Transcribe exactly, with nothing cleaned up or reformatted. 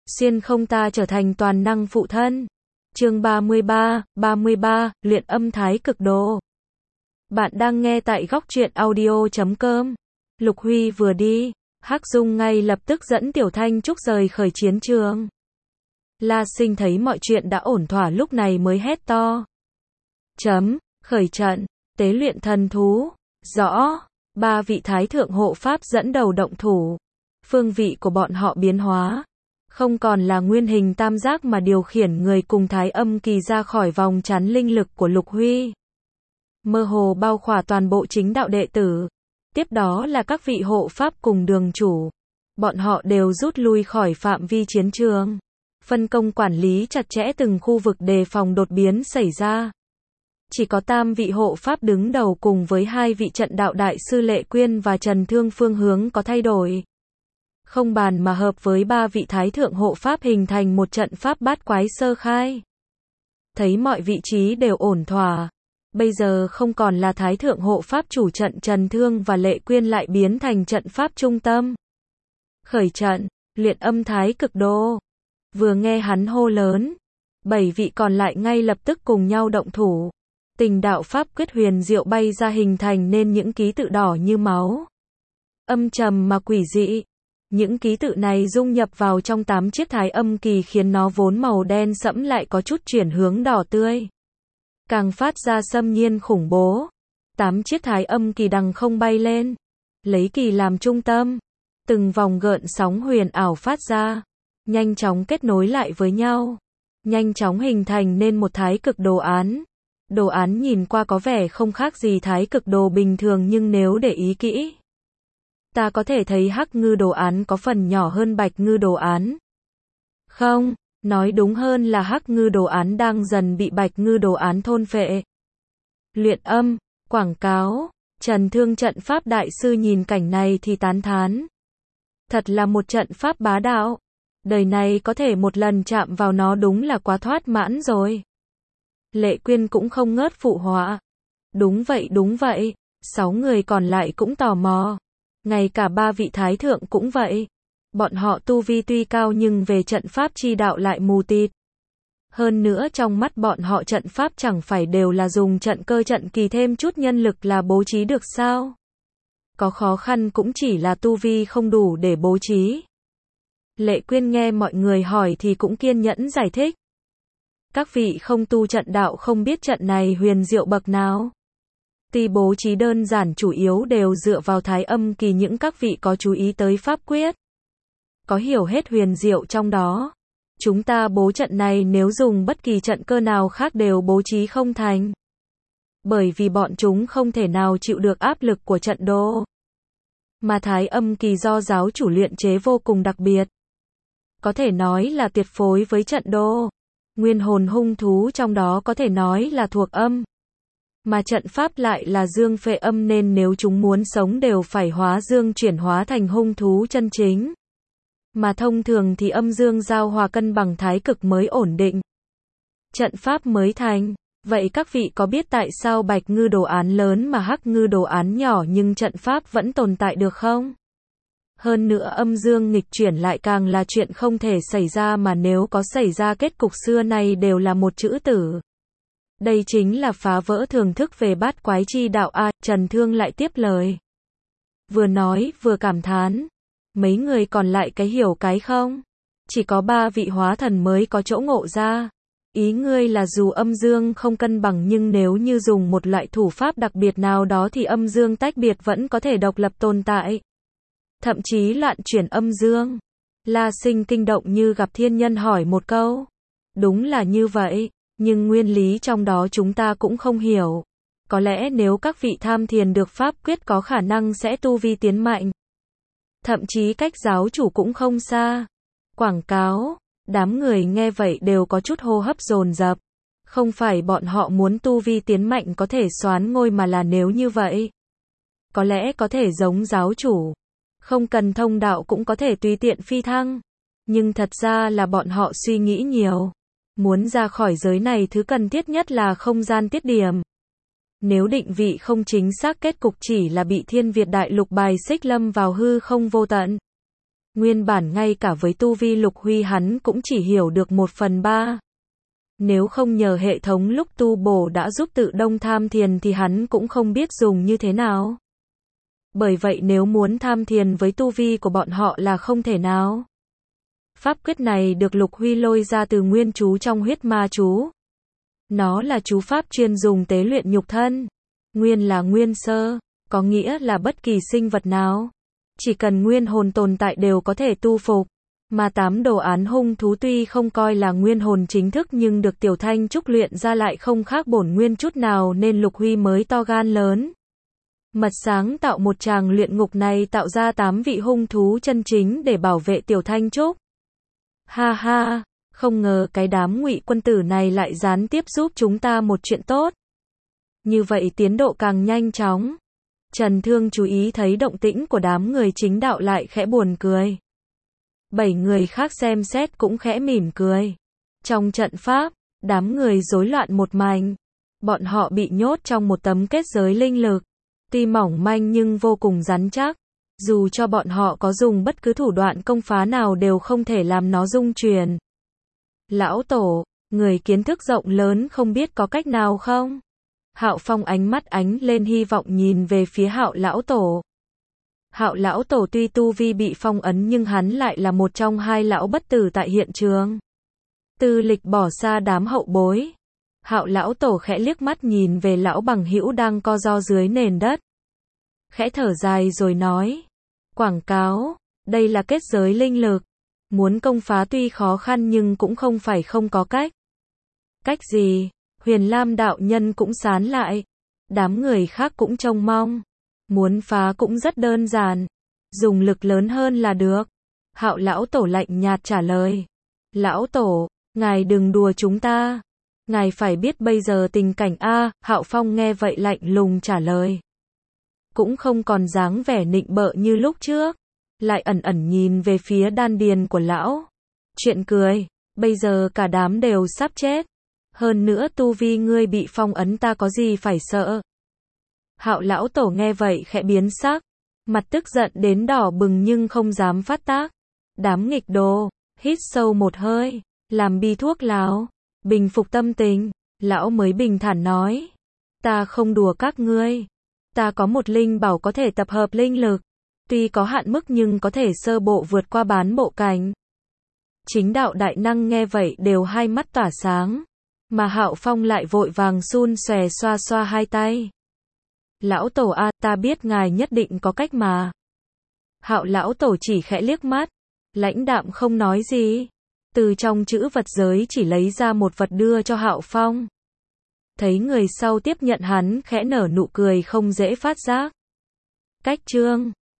xuyên không ta trở thành toàn năng phụ thân. Chương ba mươi ba, ba mươi ba, luyện âm thái cực đồ. Bạn đang nghe tại góc truyện audio chấm com. Lục Huy vừa đi, Hắc Dung ngay lập tức dẫn Tiểu Thanh Trúc rời khỏi chiến trường. La Sinh thấy mọi chuyện đã ổn thỏa lúc này mới hét to. Chấm, khởi trận, tế luyện thần thú. Rõ, ba vị thái thượng hộ pháp dẫn đầu động thủ. Phương vị của bọn họ biến hóa. Không còn là nguyên hình tam giác mà điều khiển người cùng thái âm kỳ ra khỏi vòng chắn linh lực của Lục Huy. Mơ hồ bao khỏa toàn bộ chính đạo đệ tử. Tiếp đó là các vị hộ pháp cùng đường chủ. Bọn họ đều rút lui khỏi phạm vi chiến trường. Phân công quản lý chặt chẽ từng khu vực đề phòng đột biến xảy ra. Chỉ có tam vị hộ pháp đứng đầu cùng với hai vị trận đạo đại sư Lệ Quyên và Trần Thương phương hướng có thay đổi. Không bàn mà hợp với ba vị thái thượng hộ pháp hình thành một trận pháp bát quái sơ khai. Thấy mọi vị trí đều ổn thỏa. Bây giờ không còn là thái thượng hộ pháp chủ trận Trần Thương và Lệ Quyên lại biến thành trận pháp trung tâm. Khởi trận, luyện âm thái cực đồ. Vừa nghe hắn hô lớn, bảy vị còn lại ngay lập tức cùng nhau động thủ. Tình đạo pháp quyết huyền diệu bay ra hình thành nên những ký tự đỏ như máu. Âm trầm mà quỷ dị. Những ký tự này dung nhập vào trong tám chiếc thái âm kỳ khiến nó vốn màu đen sẫm lại có chút chuyển hướng đỏ tươi. Càng phát ra xâm nhiên khủng bố. Tám chiếc thái âm kỳ đằng không bay lên. Lấy kỳ làm trung tâm. Từng vòng gợn sóng huyền ảo phát ra. Nhanh chóng kết nối lại với nhau. Nhanh chóng hình thành nên một thái cực đồ án. Đồ án nhìn qua có vẻ không khác gì thái cực đồ bình thường nhưng nếu để ý kỹ, ta có thể thấy hắc ngư đồ án có phần nhỏ hơn bạch ngư đồ án. Không, nói đúng hơn là hắc ngư đồ án đang dần bị bạch ngư đồ án thôn phệ. Luyện âm, quảng cáo, Trần Thương trận pháp đại sư nhìn cảnh này thì tán thán. Thật là một trận pháp bá đạo. Đời này có thể một lần chạm vào nó đúng là quá thoát mãn rồi. Lệ Quyên cũng không ngớt phụ họa. Đúng vậy đúng vậy, sáu người còn lại cũng tò mò. Ngay cả ba vị thái thượng cũng vậy. Bọn họ tu vi tuy cao nhưng về trận pháp chi đạo lại mù tịt. Hơn nữa trong mắt bọn họ trận pháp chẳng phải đều là dùng trận cơ trận kỳ thêm chút nhân lực là bố trí được sao? Có khó khăn cũng chỉ là tu vi không đủ để bố trí. Lệ Quyên nghe mọi người hỏi thì cũng kiên nhẫn giải thích. Các vị không tu trận đạo không biết trận này huyền diệu bậc nào. Tuy bố trí đơn giản chủ yếu đều dựa vào thái âm kỳ những các vị có chú ý tới pháp quyết. Có hiểu hết huyền diệu trong đó. Chúng ta bố trận này nếu dùng bất kỳ trận cơ nào khác đều bố trí không thành. Bởi vì bọn chúng không thể nào chịu được áp lực của trận đồ. Mà thái âm kỳ do giáo chủ luyện chế vô cùng đặc biệt. Có thể nói là tuyệt phối với trận đồ. Nguyên hồn hung thú trong đó có thể nói là thuộc âm. Mà trận pháp lại là dương phệ âm nên nếu chúng muốn sống đều phải hóa dương chuyển hóa thành hung thú chân chính. Mà thông thường thì âm dương giao hòa cân bằng thái cực mới ổn định. Trận pháp mới thành. Vậy các vị có biết tại sao bạch ngư đồ án lớn mà hắc ngư đồ án nhỏ nhưng trận pháp vẫn tồn tại được không? Hơn nữa âm dương nghịch chuyển lại càng là chuyện không thể xảy ra mà nếu có xảy ra kết cục xưa này đều là một chữ tử. Đây chính là phá vỡ thường thức về bát quái chi đạo a. Trần Thương lại tiếp lời. Vừa nói vừa cảm thán. Mấy người còn lại cái hiểu cái không? Chỉ có ba vị hóa thần mới có chỗ ngộ ra. Ý ngươi là dù âm dương không cân bằng nhưng nếu như dùng một loại thủ pháp đặc biệt nào đó thì âm dương tách biệt vẫn có thể độc lập tồn tại. Thậm chí loạn chuyển âm dương. La Sinh kinh động như gặp thiên nhân hỏi một câu. Đúng là như vậy, nhưng nguyên lý trong đó chúng ta cũng không hiểu. Có lẽ nếu các vị tham thiền được pháp quyết có khả năng sẽ tu vi tiến mạnh. Thậm chí cách giáo chủ cũng không xa. Quảng cáo, đám người nghe vậy đều có chút hô hấp dồn dập. Không phải bọn họ muốn tu vi tiến mạnh có thể soán ngôi mà là nếu như vậy. Có lẽ có thể giống giáo chủ. Không cần thông đạo cũng có thể tùy tiện phi thăng. Nhưng thật ra là bọn họ suy nghĩ nhiều. Muốn ra khỏi giới này thứ cần thiết nhất là không gian tiết điểm. Nếu định vị không chính xác kết cục chỉ là bị Thiên Việt đại lục bài xích lâm vào hư không vô tận. Nguyên bản ngay cả với tu vi Lục Huy hắn cũng chỉ hiểu được một phần ba. Nếu không nhờ hệ thống lúc tu bổ đã giúp tự động tham thiền thì hắn cũng không biết dùng như thế nào. Bởi vậy nếu muốn tham thiền với tu vi của bọn họ là không thể nào. Pháp quyết này được Lục Huy lôi ra từ nguyên chú trong huyết ma chú. Nó là chú pháp chuyên dùng tế luyện nhục thân. Nguyên là nguyên sơ, có nghĩa là bất kỳ sinh vật nào. Chỉ cần nguyên hồn tồn tại đều có thể tu phục. Mà tám đồ án hung thú tuy không coi là nguyên hồn chính thức nhưng được Tiểu Thanh Trúc luyện ra lại không khác bổn nguyên chút nào nên Lục Huy mới to gan lớn. Mật sáng tạo một tràng luyện ngục này tạo ra tám vị hung thú chân chính để bảo vệ Tiểu Thanh Trúc. Ha ha, không ngờ cái đám Ngụy quân tử này lại gián tiếp giúp chúng ta một chuyện tốt. Như vậy tiến độ càng nhanh chóng. Trần Thương chú ý thấy động tĩnh của đám người chính đạo lại khẽ buồn cười. Bảy người khác xem xét cũng khẽ mỉm cười. Trong trận pháp, đám người rối loạn một mảnh. Bọn họ bị nhốt trong một tấm kết giới linh lực. Tuy mỏng manh nhưng vô cùng rắn chắc. Dù cho bọn họ có dùng bất cứ thủ đoạn công phá nào đều không thể làm nó rung chuyển. Lão Tổ, người kiến thức rộng lớn không biết có cách nào không? Hạo Phong ánh mắt ánh lên hy vọng nhìn về phía Hạo Lão Tổ. Hạo Lão Tổ tuy tu vi bị phong ấn nhưng hắn lại là một trong hai lão bất tử tại hiện trường. Tư lịch bỏ xa đám hậu bối. Hạo Lão Tổ khẽ liếc mắt nhìn về lão bằng hữu đang co ro dưới nền đất. Khẽ thở dài rồi nói. Quảng cáo, đây là kết giới linh lực. Muốn công phá tuy khó khăn nhưng cũng không phải không có cách. Cách gì? Huyền Lam đạo nhân cũng sán lại. Đám người khác cũng trông mong. Muốn phá cũng rất đơn giản. Dùng lực lớn hơn là được. Hạo Lão Tổ lạnh nhạt trả lời. Lão Tổ, ngài đừng đùa chúng ta. Ngài phải biết bây giờ tình cảnh A, Hạo Phong nghe vậy lạnh lùng trả lời. Cũng không còn dáng vẻ nịnh bợ như lúc trước. Lại ẩn ẩn nhìn về phía đan điền của lão. Chuyện cười, bây giờ cả đám đều sắp chết. Hơn nữa tu vi ngươi bị phong ấn ta có gì phải sợ. Hạo Lão Tổ nghe vậy khẽ biến sắc. Mặt tức giận đến đỏ bừng nhưng không dám phát tác. Đám nghịch đồ, hít sâu một hơi, làm bi thuốc lào, bình phục tâm tình. Lão mới bình thản nói. Ta không đùa các ngươi. Ta có một linh bảo có thể tập hợp linh lực. Tuy có hạn mức nhưng có thể sơ bộ vượt qua bán bộ cảnh. Chính đạo đại năng nghe vậy đều hai mắt tỏa sáng. Mà Hạo Phong lại vội vàng xun xòe xoa xoa hai tay. Lão Tổ a, ta biết ngài nhất định có cách mà. Hạo Lão Tổ chỉ khẽ liếc mắt. Lãnh đạm không nói gì. Từ trong chữ vật giới chỉ lấy ra một vật đưa cho Hạo Phong. Thấy người sau tiếp nhận hắn khẽ nở nụ cười không dễ phát giác. Cách chương